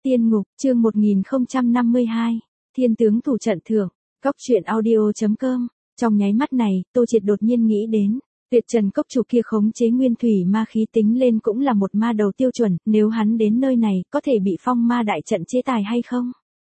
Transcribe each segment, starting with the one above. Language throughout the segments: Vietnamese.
Tiên ngục, chương 1052, Thiên tướng thủ trận thượng, Cốc truyện audio.com. Trong nháy mắt này, Tô Triệt đột nhiên nghĩ đến, Tuyệt Trần Cốc chủ kia khống chế nguyên thủy ma khí tính lên cũng là một ma đầu tiêu chuẩn, nếu hắn đến nơi này, có thể bị phong ma đại trận chế tài hay không?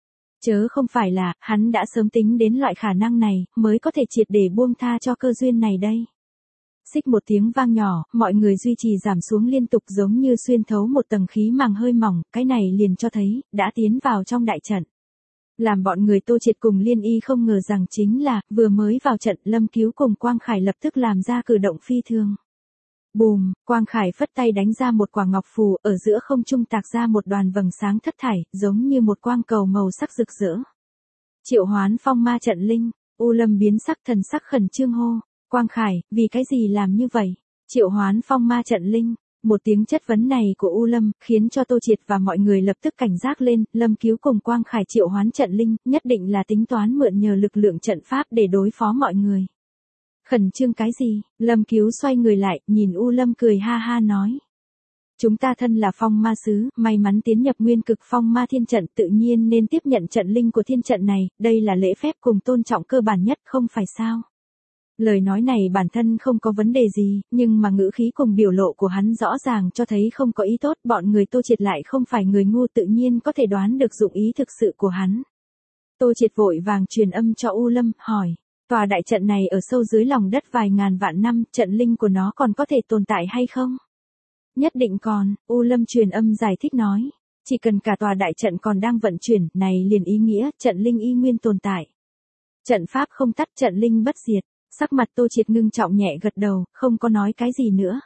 Chớ không phải là, hắn đã sớm tính đến loại khả năng này, mới có thể triệt để buông tha cho cơ duyên này đây. Xích một tiếng vang nhỏ, mọi người duy trì giảm xuống liên tục giống như xuyên thấu một tầng khí màng hơi mỏng, cái này liền cho thấy, đã tiến vào trong đại trận. Làm bọn người Tô Triệt cùng Liên Y không ngờ rằng chính là, vừa mới vào trận Lâm Cứu cùng Quang Khải lập tức làm ra cử động phi thường. Bùm, Quang Khải phất tay đánh ra một quả ngọc phù, ở giữa không trung tạc ra một đoàn vầng sáng thất thải, giống như một quang cầu màu sắc rực rỡ. Triệu hoán phong ma trận linh, U Lâm biến sắc thần sắc khẩn trương hô. Quang Khải, vì cái gì làm như vậy? Triệu hoán phong ma trận linh, một tiếng chất vấn này của U Lâm, khiến cho Tô Triệt và mọi người lập tức cảnh giác lên, Lâm Cứu cùng Quang Khải triệu hoán trận linh, nhất định là tính toán mượn nhờ lực lượng trận pháp để đối phó mọi người. Khẩn trương cái gì? Lâm Cứu xoay người lại, nhìn U Lâm cười ha ha nói. Chúng ta thân là phong ma sứ, may mắn tiến nhập nguyên cực phong ma thiên trận tự nhiên nên tiếp nhận trận linh của thiên trận này, đây là lễ phép cùng tôn trọng cơ bản nhất không phải sao? Lời nói này bản thân không có vấn đề gì, nhưng mà ngữ khí cùng biểu lộ của hắn rõ ràng cho thấy không có ý tốt, bọn người Tô Triệt lại không phải người ngu tự nhiên có thể đoán được dụng ý thực sự của hắn. Tô Triệt vội vàng truyền âm cho U Lâm, hỏi, tòa đại trận này ở sâu dưới lòng đất vài ngàn vạn năm, trận linh của nó còn có thể tồn tại hay không? Nhất định còn, U Lâm truyền âm giải thích nói, chỉ cần cả tòa đại trận còn đang vận chuyển, này liền ý nghĩa, trận linh y nguyên tồn tại. Trận pháp không tắt, trận linh bất diệt. Sắc mặt Tô Triệt ngưng trọng nhẹ gật đầu, không có nói cái gì nữa.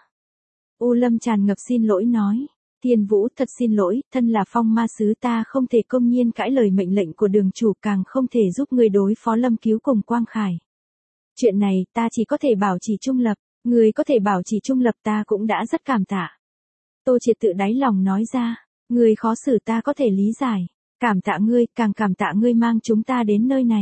U Lâm tràn ngập xin lỗi nói, Thiên Vũ thật xin lỗi, thân là phong ma sứ ta không thể công nhiên cãi lời mệnh lệnh của đường chủ, càng không thể giúp người đối phó Lâm Cứu cùng Quang Khải. Chuyện này ta chỉ có thể bảo trì trung lập, người có thể bảo trì trung lập ta cũng đã rất cảm tạ. Tô Triệt tự đáy lòng nói ra, người khó xử ta có thể lý giải, cảm tạ ngươi, càng cảm tạ ngươi mang chúng ta đến nơi này.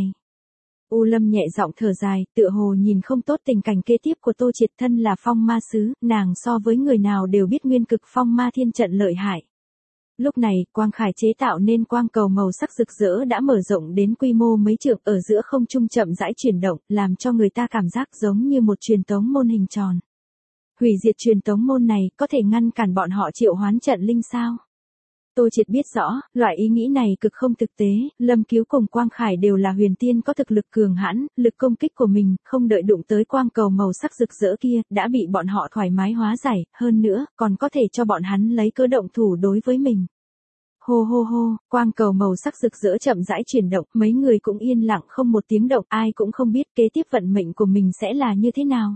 U Lâm nhẹ giọng thở dài, tựa hồ nhìn không tốt tình cảnh kế tiếp của Tô Triệt, thân là phong ma sứ, nàng so với người nào đều biết nguyên cực phong ma thiên trận lợi hại. Lúc này, Quang Khải chế tạo nên quang cầu màu sắc rực rỡ đã mở rộng đến quy mô mấy trượng ở giữa không trung chậm rãi chuyển động, làm cho người ta cảm giác giống như một truyền tống môn hình tròn. Hủy diệt truyền tống môn này, có thể ngăn cản bọn họ triệu hoán trận linh sao? Tô Triệt biết rõ, loại ý nghĩ này cực không thực tế, Lâm Cứu cùng Quang Khải đều là huyền tiên có thực lực cường hãn, lực công kích của mình, không đợi đụng tới quang cầu màu sắc rực rỡ kia, đã bị bọn họ thoải mái hóa giải, hơn nữa, còn có thể cho bọn hắn lấy cơ động thủ đối với mình. Hô hô hô, quang cầu màu sắc rực rỡ chậm rãi chuyển động, mấy người cũng yên lặng không một tiếng động, ai cũng không biết kế tiếp vận mệnh của mình sẽ là như thế nào.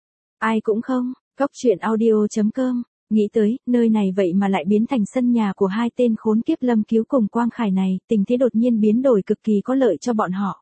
Ai cũng không, Cốc truyện audio.com. Nghĩ tới, nơi này vậy mà lại biến thành sân nhà của hai tên khốn kiếp Lâm Cứu cùng Quang Khải này, tình thế đột nhiên biến đổi cực kỳ có lợi cho bọn họ.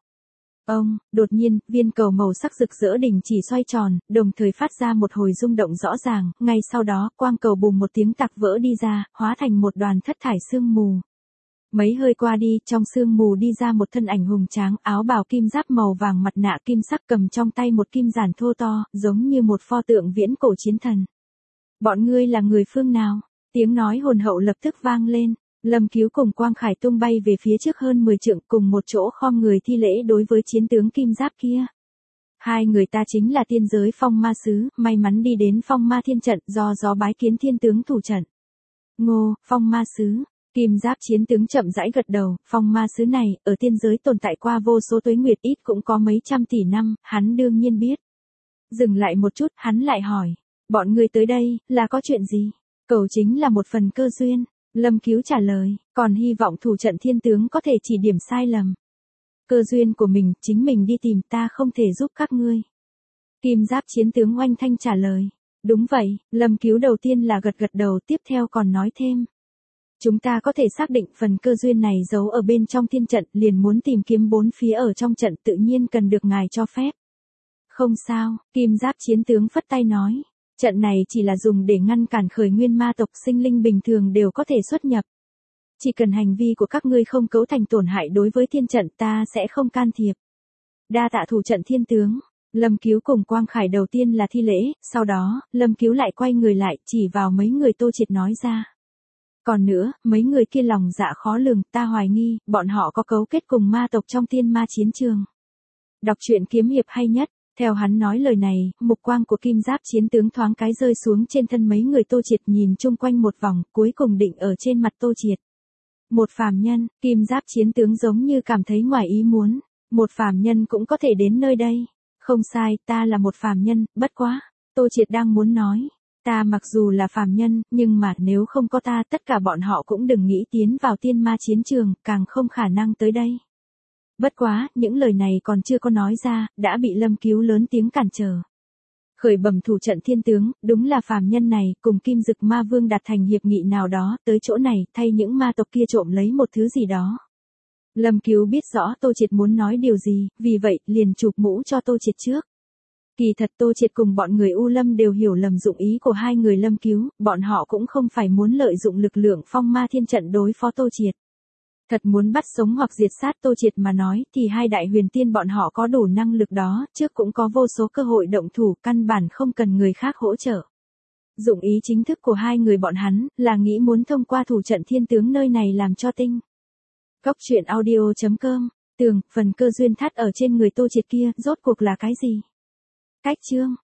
Đột nhiên, viên cầu màu sắc rực rỡ đình chỉ xoay tròn, đồng thời phát ra một hồi rung động rõ ràng, ngay sau đó, quang cầu bùm một tiếng tạc vỡ đi ra, hóa thành một đoàn thất thải sương mù. Mấy hơi qua đi, trong sương mù đi ra một thân ảnh hùng tráng, áo bào kim giáp màu vàng, mặt nạ kim sắc, cầm trong tay một kim giản thô to, giống như một pho tượng viễn cổ chiến thần. Bọn ngươi là người phương nào? Tiếng nói hồn hậu lập tức vang lên. Lâm Cứu cùng Quang Khải tung bay về phía trước hơn 10 trượng, cùng một chỗ khom người thi lễ đối với chiến tướng kim giáp kia. Hai người ta chính là tiên giới phong ma sứ, may mắn đi đến phong ma thiên trận, do gió bái kiến thiên tướng thủ trận. Ngô, phong ma sứ. Kim giáp chiến tướng chậm rãi gật đầu, phong ma sứ này, ở tiên giới tồn tại qua vô số tuế nguyệt, ít cũng có mấy trăm tỷ năm, hắn đương nhiên biết. Dừng lại một chút, hắn lại hỏi. Bọn người tới đây, là có chuyện gì? Cầu chính là một phần cơ duyên. Lâm Cứu trả lời, còn hy vọng thủ trận thiên tướng có thể chỉ điểm sai lầm. Cơ duyên của mình, chính mình đi tìm, ta không thể giúp các ngươi. Kim giáp chiến tướng oanh thanh trả lời. Đúng vậy, Lâm Cứu đầu tiên là gật gật đầu, tiếp theo còn nói thêm. Chúng ta có thể xác định phần cơ duyên này giấu ở bên trong thiên trận, liền muốn tìm kiếm bốn phía ở trong trận, tự nhiên cần được ngài cho phép. Không sao, Kim giáp chiến tướng phất tay nói. Trận này chỉ là dùng để ngăn cản khởi nguyên ma tộc, sinh linh bình thường đều có thể xuất nhập. Chỉ cần hành vi của các ngươi không cấu thành tổn hại đối với thiên trận, ta sẽ không can thiệp. Đa tạ thủ trận thiên tướng. Lâm Cứu cùng Quang Khải đầu tiên là thi lễ, sau đó, Lâm Cứu lại quay người lại, chỉ vào mấy người Tô Triệt nói ra. Còn nữa, mấy người kia lòng dạ khó lường, ta hoài nghi, bọn họ có cấu kết cùng ma tộc trong tiên ma chiến trường. Đọc truyện kiếm hiệp hay nhất. Theo hắn nói lời này, mục quang của kim giáp chiến tướng thoáng cái rơi xuống trên thân mấy người Tô Triệt, nhìn chung quanh một vòng, cuối cùng định ở trên mặt Tô Triệt. Một phàm nhân, kim giáp chiến tướng giống như cảm thấy ngoài ý muốn. Một phàm nhân cũng có thể đến nơi đây. Không sai, ta là một phàm nhân, bất quá. Tô Triệt đang muốn nói. Ta mặc dù là phàm nhân, nhưng mà nếu không có ta, tất cả bọn họ cũng đừng nghĩ tiến vào tiên ma chiến trường, càng không khả năng tới đây. Bất quá, những lời này còn chưa có nói ra, đã bị Lâm Cứu lớn tiếng cản trở. Khởi bẩm thủ trận thiên tướng, đúng là phàm nhân này, cùng Kim Dực Ma Vương đạt thành hiệp nghị nào đó, tới chỗ này, thay những ma tộc kia trộm lấy một thứ gì đó. Lâm Cứu biết rõ Tô Triệt muốn nói điều gì, vì vậy, liền chụp mũ cho Tô Triệt trước. Kỳ thật Tô Triệt cùng bọn người U Lâm đều hiểu lầm dụng ý của hai người Lâm Cứu, bọn họ cũng không phải muốn lợi dụng lực lượng phong ma thiên trận đối phó Tô Triệt. Thật muốn bắt sống hoặc diệt sát Tô Triệt mà nói thì hai đại huyền tiên bọn họ có đủ năng lực đó, trước cũng có vô số cơ hội động thủ, căn bản không cần người khác hỗ trợ. Dụng ý chính thức của hai người bọn hắn là nghĩ muốn thông qua thủ trận thiên tướng nơi này làm cho tinh. Góc truyện audio.com, tường, phần cơ duyên thắt ở trên người Tô Triệt kia, rốt cuộc là cái gì? Cách chương